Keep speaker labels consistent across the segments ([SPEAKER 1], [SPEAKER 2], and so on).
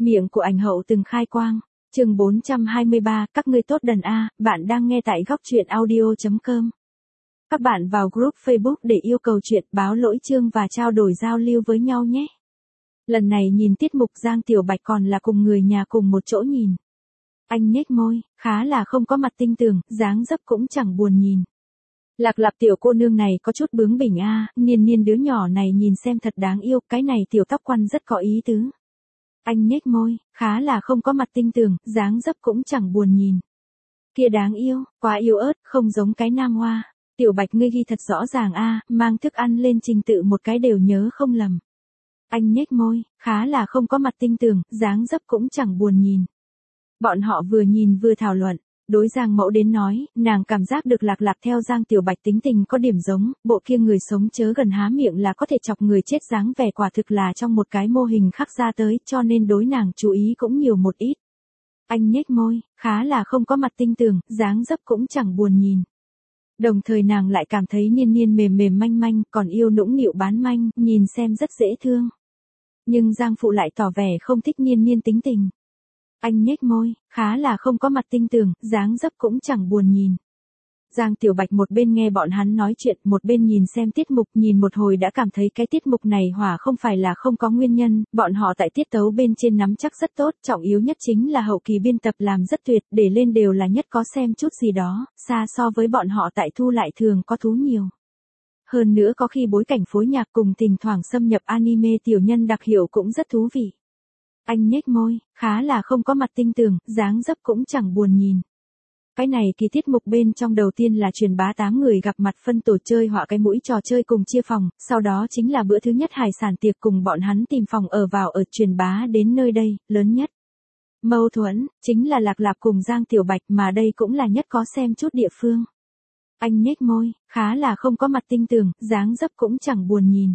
[SPEAKER 1] Miệng của ảnh hậu từng khai quang. Chương 423, các ngươi tốt đần a, bạn đang nghe tại góc truyện audio.com. Các bạn vào group Facebook để yêu cầu chuyện, báo lỗi chương và trao đổi giao lưu với nhau nhé. Lần này nhìn tiết mục Giang Tiểu Bạch còn là cùng người nhà cùng một chỗ nhìn. Anh nhếch môi, khá là không có mặt tinh tường, dáng dấp cũng chẳng buồn nhìn. Lạc Lạp tiểu cô nương này có chút bướng bỉnh a, Niên Niên đứa nhỏ này nhìn xem thật đáng yêu, cái này tiểu tóc quăn rất có ý tứ. Anh nhếch môi, khá là không có mặt tinh tường, dáng dấp cũng chẳng buồn nhìn. Kia đáng yêu, quá yêu ớt, không giống cái nam hoa. Tiểu Bạch ngươi ghi thật rõ ràng a, mang thức ăn lên trình tự một cái đều nhớ không lầm. Anh nhếch môi, khá là không có mặt tinh tường, dáng dấp cũng chẳng buồn nhìn. Bọn họ vừa nhìn vừa thảo luận. Đối Giang Mẫu đến nói, nàng cảm giác được Lạc Lạc theo Giang Tiểu Bạch tính tình có điểm giống, bộ kia người sống chớ gần há miệng là có thể chọc người chết dáng vẻ quả thực là trong một cái mô hình khắc ra tới, cho nên đối nàng chú ý cũng nhiều một ít. Anh nhếch môi, khá là không có mặt tinh tường, dáng dấp cũng chẳng buồn nhìn. Đồng thời nàng lại cảm thấy Niên Niên mềm mềm manh manh, còn yêu nũng nịu bán manh, nhìn xem rất dễ thương. Nhưng Giang Phụ lại tỏ vẻ không thích Niên Niên tính tình. Anh nhếch môi, khá là không có mặt tinh tường, dáng dấp cũng chẳng buồn nhìn. Giang Tiểu Bạch một bên nghe bọn hắn nói chuyện, một bên nhìn xem tiết mục, nhìn một hồi đã cảm thấy cái tiết mục này hỏa không phải là không có nguyên nhân, bọn họ tại tiết tấu bên trên nắm chắc rất tốt, trọng yếu nhất chính là hậu kỳ biên tập làm rất tuyệt, để lên đều là nhất có xem chút gì đó, xa so với bọn họ tại thu lại thường có thú nhiều. Hơn nữa có khi bối cảnh phối nhạc cùng thỉnh thoảng xâm nhập anime tiểu nhân đặc hiệu cũng rất thú vị. Anh nhếch môi, khá là không có mặt tinh tường, dáng dấp cũng chẳng buồn nhìn. Cái này kỳ tiết mục bên trong đầu tiên là truyền bá 8 người gặp mặt phân tổ chơi họa cái mũi trò chơi cùng chia phòng, sau đó chính là bữa thứ nhất hải sản tiệc cùng bọn hắn tìm phòng ở vào ở truyền bá đến nơi đây, lớn nhất. Mâu thuẫn, chính là Lạc Lạp cùng Giang Tiểu Bạch mà đây cũng là nhất có xem chút địa phương. Anh nhếch môi, khá là không có mặt tinh tường, dáng dấp cũng chẳng buồn nhìn.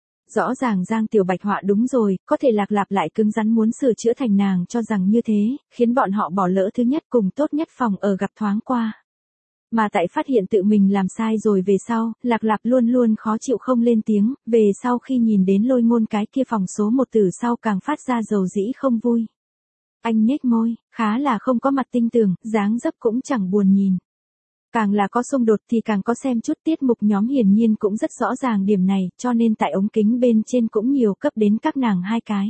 [SPEAKER 1] Rõ ràng Giang Tiểu Bạch họa đúng rồi, có thể Lạc Lạp lại cứng rắn muốn sửa chữa thành nàng cho rằng như thế, khiến bọn họ bỏ lỡ thứ nhất cùng tốt nhất phòng ở gặp thoáng qua. Mà tại phát hiện tự mình làm sai rồi về sau, Lạc Lạp luôn luôn khó chịu không lên tiếng, về sau khi nhìn đến Lôi Ngôn cái kia phòng số 1 từ sau càng phát ra dầu dĩ không vui. Anh nhếch môi, khá là không có mặt tinh tường, dáng dấp cũng chẳng buồn nhìn. Càng là có xung đột thì càng có xem chút tiết mục nhóm hiển nhiên cũng rất rõ ràng điểm này, cho nên tại ống kính bên trên cũng nhiều cấp đến các nàng hai cái.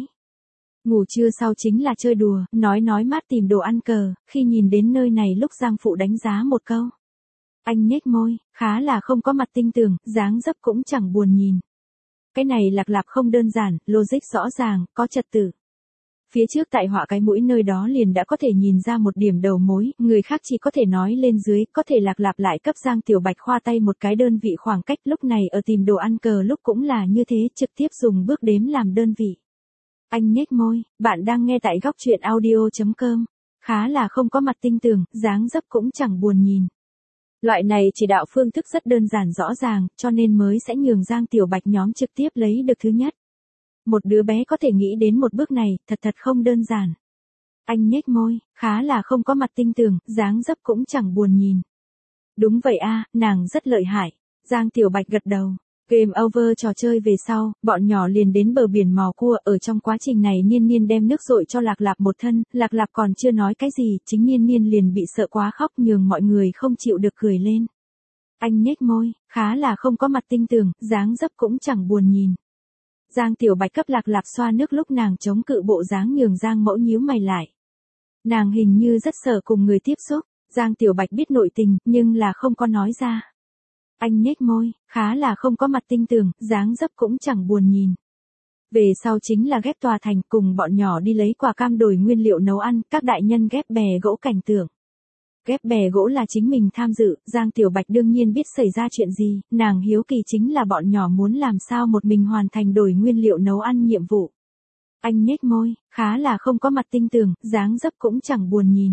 [SPEAKER 1] Ngủ trưa sau chính là chơi đùa, nói mát tìm đồ ăn cờ, khi nhìn đến nơi này lúc Giang Phụ đánh giá một câu. Anh nhếch môi, khá là không có mặt tinh tường, dáng dấp cũng chẳng buồn nhìn. Cái này Lạc Lạp không đơn giản, logic rõ ràng, có trật tự. Phía trước tại họa cái mũi nơi đó liền đã có thể nhìn ra một điểm đầu mối, người khác chỉ có thể nói lên dưới, có thể Lạc Lạp lại cấp Giang Tiểu Bạch khoa tay một cái đơn vị khoảng cách lúc này ở tìm đồ ăn cờ lúc cũng là như thế, trực tiếp dùng bước đếm làm đơn vị. Anh nhếch môi, bạn đang nghe tại góc truyện audio.com, khá là không có mặt tinh tường, dáng dấp cũng chẳng buồn nhìn. Loại này chỉ đạo phương thức rất đơn giản rõ ràng, cho nên mới sẽ nhường Giang Tiểu Bạch nhóm trực tiếp lấy được thứ nhất. Một đứa bé có thể nghĩ đến một bước này, thật không đơn giản. Anh nhếch môi, khá là không có mặt tinh tường, dáng dấp cũng chẳng buồn nhìn. Đúng vậy a, nàng rất lợi hại. Giang Tiểu Bạch gật đầu. Game over trò chơi về sau, bọn nhỏ liền đến bờ biển mò cua, ở trong quá trình này Niên Niên đem nước dội cho Lạc Lạp một thân, Lạc Lạp còn chưa nói cái gì, chính Niên Niên liền bị sợ quá khóc nhường mọi người không chịu được cười lên. Anh nhếch môi, khá là không có mặt tinh tường, dáng dấp cũng chẳng buồn nhìn. Giang Tiểu Bạch cấp Lạc Lạp xoa nước lúc nàng chống cự bộ dáng nhường Giang Mẫu nhíu mày lại. Nàng hình như rất sợ cùng người tiếp xúc, Giang Tiểu Bạch biết nội tình, nhưng là không có nói ra. Anh nhếch môi, khá là không có mặt tinh tường, dáng dấp cũng chẳng buồn nhìn. Về sau chính là ghép tòa thành cùng bọn nhỏ đi lấy quả cam đổi nguyên liệu nấu ăn, các đại nhân ghép bè gỗ cảnh tượng. Ghép bè gỗ là chính mình tham dự, Giang Tiểu Bạch đương nhiên biết xảy ra chuyện gì, nàng hiếu kỳ chính là bọn nhỏ muốn làm sao một mình hoàn thành đổi nguyên liệu nấu ăn nhiệm vụ. Anh nhếch môi, khá là không có mặt tinh tường, dáng dấp cũng chẳng buồn nhìn.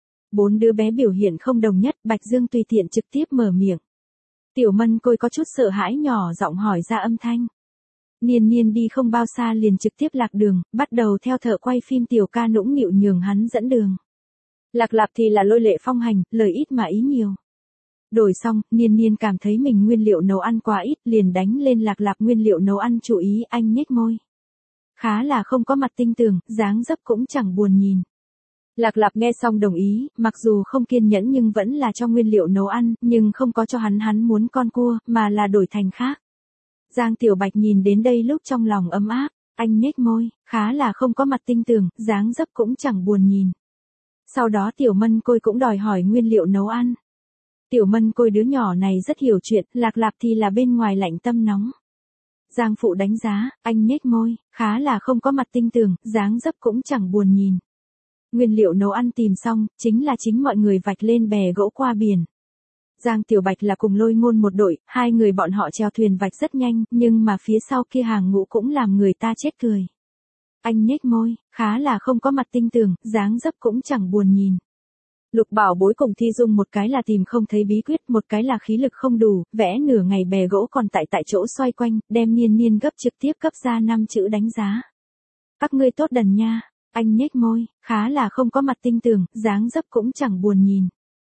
[SPEAKER 1] 4 đứa bé biểu hiện không đồng nhất, Bạch Dương tùy tiện trực tiếp mở miệng. Tiểu Mân Côi có chút sợ hãi nhỏ giọng hỏi ra âm thanh. Niên Niên đi không bao xa liền trực tiếp lạc đường, bắt đầu theo thợ quay phim Tiểu Ca nũng nịu nhường hắn dẫn đường. Lạc Lạp thì là lôi lệ phong hành, lời ít mà ý nhiều. Đổi xong, Niên Niên cảm thấy mình nguyên liệu nấu ăn quá ít, liền đánh lên Lạc Lạp nguyên liệu nấu ăn chú ý, anh nhếch môi. khá là không có mặt tinh tường, dáng dấp cũng chẳng buồn nhìn. Lạc Lạp nghe xong đồng ý, mặc dù không kiên nhẫn nhưng vẫn là cho nguyên liệu nấu ăn, nhưng không có cho hắn muốn con cua, mà là đổi thành khác. Giang Tiểu Bạch nhìn đến đây lúc trong lòng ấm áp, anh nhếch môi, khá là không có mặt tinh tường, dáng dấp cũng chẳng buồn nhìn. Sau đó Tiểu Mân Côi cũng đòi hỏi nguyên liệu nấu ăn. Tiểu Mân Côi đứa nhỏ này rất hiểu chuyện, Lạc Lạp thì là bên ngoài lạnh tâm nóng. Giang Phụ đánh giá, anh nhếch môi, khá là không có mặt tinh tường, dáng dấp cũng chẳng buồn nhìn. Nguyên liệu nấu ăn tìm xong, chính mọi người vạch lên bè gỗ qua biển. Giang Tiểu Bạch là cùng Lôi Ngôn một đội, hai người bọn họ chèo thuyền vạch rất nhanh, nhưng mà phía sau kia hàng ngũ cũng làm người ta chết cười. Anh nhếch môi, khá là không có mặt tinh tường, dáng dấp cũng chẳng buồn nhìn. Lục Bảo Bối cùng Thi Dung một cái là tìm không thấy bí quyết, một cái là khí lực không đủ, vẽ nửa ngày bè gỗ còn tại chỗ xoay quanh, đem Niên gấp trực tiếp cấp ra 5 chữ đánh giá. Các ngươi tốt đần nha. Anh nhếch môi, khá là không có mặt tinh tường, dáng dấp cũng chẳng buồn nhìn.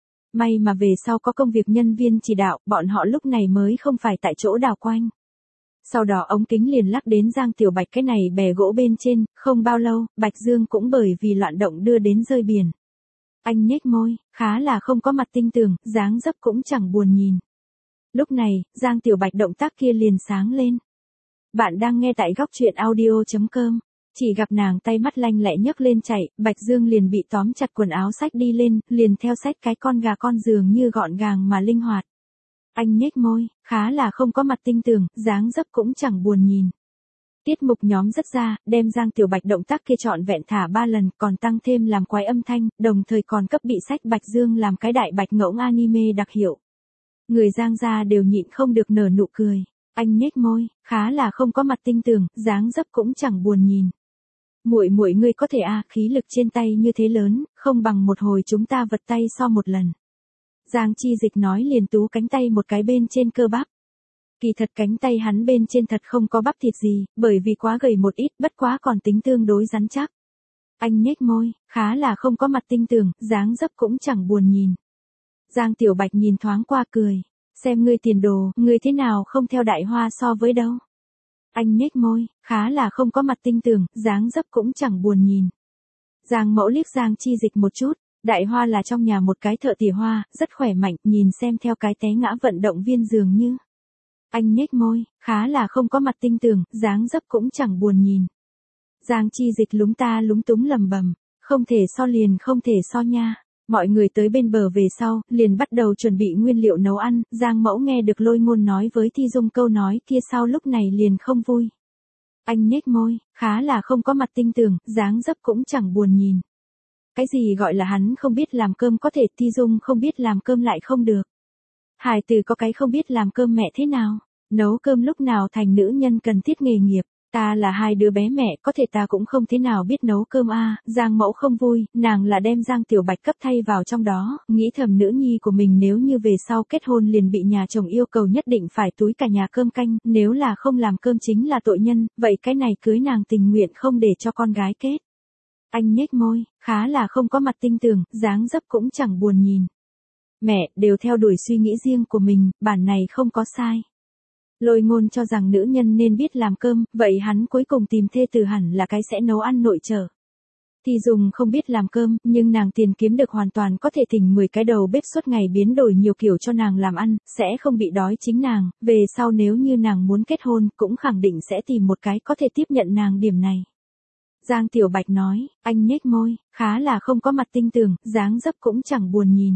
[SPEAKER 1] May mà về sau có công việc nhân viên chỉ đạo, bọn họ lúc này mới không phải tại chỗ đảo quanh. Sau đó ống kính liền lắc đến Giang Tiểu Bạch cái này bè gỗ bên trên, không bao lâu, Bạch Dương cũng bởi vì loạn động đưa đến rơi biển. Anh nhếch môi, khá là không có mặt tinh tường, dáng dấp cũng chẳng buồn nhìn. Lúc này, Giang Tiểu Bạch động tác kia liền sáng lên. Bạn đang nghe tại góc truyện audio.com. Chỉ gặp nàng tay mắt lanh lẹ nhấc lên chạy, Bạch Dương liền bị tóm chặt quần áo xách đi lên, liền theo xách cái con gà con dường như gọn gàng mà linh hoạt. Anh nhếch môi, khá là không có mặt tinh tường, dáng dấp cũng chẳng buồn nhìn. Tiết mục nhóm rất ra, đem Giang Tiểu Bạch động tác kia trọn vẹn thả 3 lần, còn tăng thêm làm quái âm thanh, đồng thời còn cấp bị sách Bạch Dương làm cái đại bạch ngỗng anime đặc hiệu. Người Giang gia đều nhịn không được nở nụ cười. Anh nhếch môi, khá là không có mặt tinh tường, dáng dấp cũng chẳng buồn nhìn. Muội muội ngươi có thể khí lực trên tay như thế lớn, không bằng một hồi chúng ta vật tay so một lần. Giang Chi Dịch nói liền tú cánh tay một cái bên trên cơ bắp. Kỳ thật cánh tay hắn bên trên thật không có bắp thịt gì, bởi vì quá gầy một ít, bất quá còn tính tương đối rắn chắc. Anh nhếch môi, khá là không có mặt tinh tường, dáng dấp cũng chẳng buồn nhìn. Giang Tiểu Bạch nhìn thoáng qua cười. Xem ngươi tiền đồ, ngươi thế nào không theo Đại Hoa so với đâu. Anh nhếch môi, khá là không có mặt tinh tường, dáng dấp cũng chẳng buồn nhìn. Giang Mẫu liếc Giang Chi Dịch một chút, Đại Hoa là trong nhà một cái thợ tỉa hoa, rất khỏe mạnh, nhìn xem theo cái té ngã vận động viên dường như. Anh nhếch môi, khá là không có mặt tinh tường, dáng dấp cũng chẳng buồn nhìn. Giang Chi Dịch lúng ta lúng túng lầm bầm, không thể so liền không thể so nha. Mọi người tới bên bờ về sau, liền bắt đầu chuẩn bị nguyên liệu nấu ăn, Giang Mẫu nghe được Lôi Ngôn nói với Thi Dung câu nói kia sau lúc này liền không vui. Anh nhếch môi, khá là không có mặt tinh tường, dáng dấp cũng chẳng buồn nhìn. Cái gì gọi là hắn không biết làm cơm có thể, Thi Dung không biết làm cơm lại không được. Hài tử có cái không biết làm cơm mẹ thế nào, nấu cơm lúc nào thành nữ nhân cần thiết nghề nghiệp. Ta là hai đứa bé mẹ, có thể ta cũng không thế nào biết nấu cơm Giang Mẫu không vui, nàng là đem Giang Tiểu Bạch cấp thay vào trong đó, nghĩ thầm nữ nhi của mình nếu như về sau kết hôn liền bị nhà chồng yêu cầu nhất định phải túi cả nhà cơm canh, nếu là không làm cơm chính là tội nhân, vậy cái này cưới nàng tình nguyện không để cho con gái kết. Anh nhếch môi, khá là không có mặt tinh tường, dáng dấp cũng chẳng buồn nhìn. Mẹ, đều theo đuổi suy nghĩ riêng của mình, bản này không có sai. Lôi Ngôn cho rằng nữ nhân nên biết làm cơm, vậy hắn cuối cùng tìm thê tử hẳn là cái sẽ nấu ăn nội trợ. Thì Dung không biết làm cơm, nhưng nàng tiền kiếm được hoàn toàn có thể thỉnh 10 cái đầu bếp suốt ngày biến đổi nhiều kiểu cho nàng làm ăn, sẽ không bị đói chính nàng, về sau nếu như nàng muốn kết hôn, cũng khẳng định sẽ tìm một cái có thể tiếp nhận nàng điểm này. Giang Tiểu Bạch nói, anh nhếch môi, khá là không có mặt tinh tường, dáng dấp cũng chẳng buồn nhìn.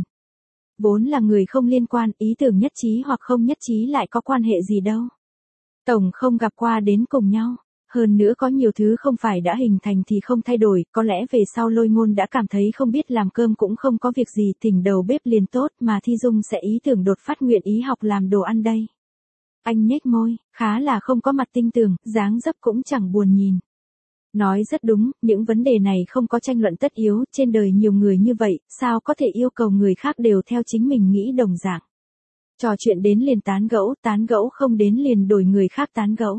[SPEAKER 1] Vốn là người không liên quan, ý tưởng nhất trí hoặc không nhất trí lại có quan hệ gì đâu. Tổng không gặp qua đến cùng nhau. Hơn nữa có nhiều thứ không phải đã hình thành thì không thay đổi, có lẽ về sau Lôi Ngôn đã cảm thấy không biết làm cơm cũng không có việc gì, thỉnh đầu bếp liền tốt, mà Thi Dung sẽ ý tưởng đột phát nguyện ý học làm đồ ăn đây. Anh nhếch môi, khá là không có mặt tinh tường, dáng dấp cũng chẳng buồn nhìn. Nói rất đúng, những vấn đề này không có tranh luận tất yếu, trên đời nhiều người như vậy, sao có thể yêu cầu người khác đều theo chính mình nghĩ đồng dạng. Trò chuyện đến liền tán gẫu không đến liền đổi người khác tán gẫu.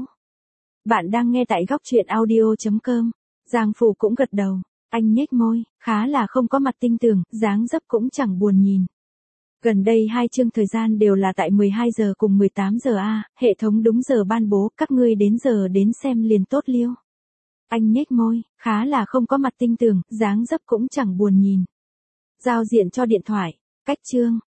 [SPEAKER 1] Bạn đang nghe tại góc truyện audio.com. Giang Phủ cũng gật đầu, anh nhếch môi, khá là không có mặt tinh tường, dáng dấp cũng chẳng buồn nhìn. Gần đây hai chương thời gian đều là tại 12 giờ cùng 18 giờ hệ thống đúng giờ ban bố, các ngươi đến giờ đến xem liền tốt liêu. Anh nhếch môi, khá là không có mặt tinh tường, dáng dấp cũng chẳng buồn nhìn. Giao diện cho điện thoại. Cách chương.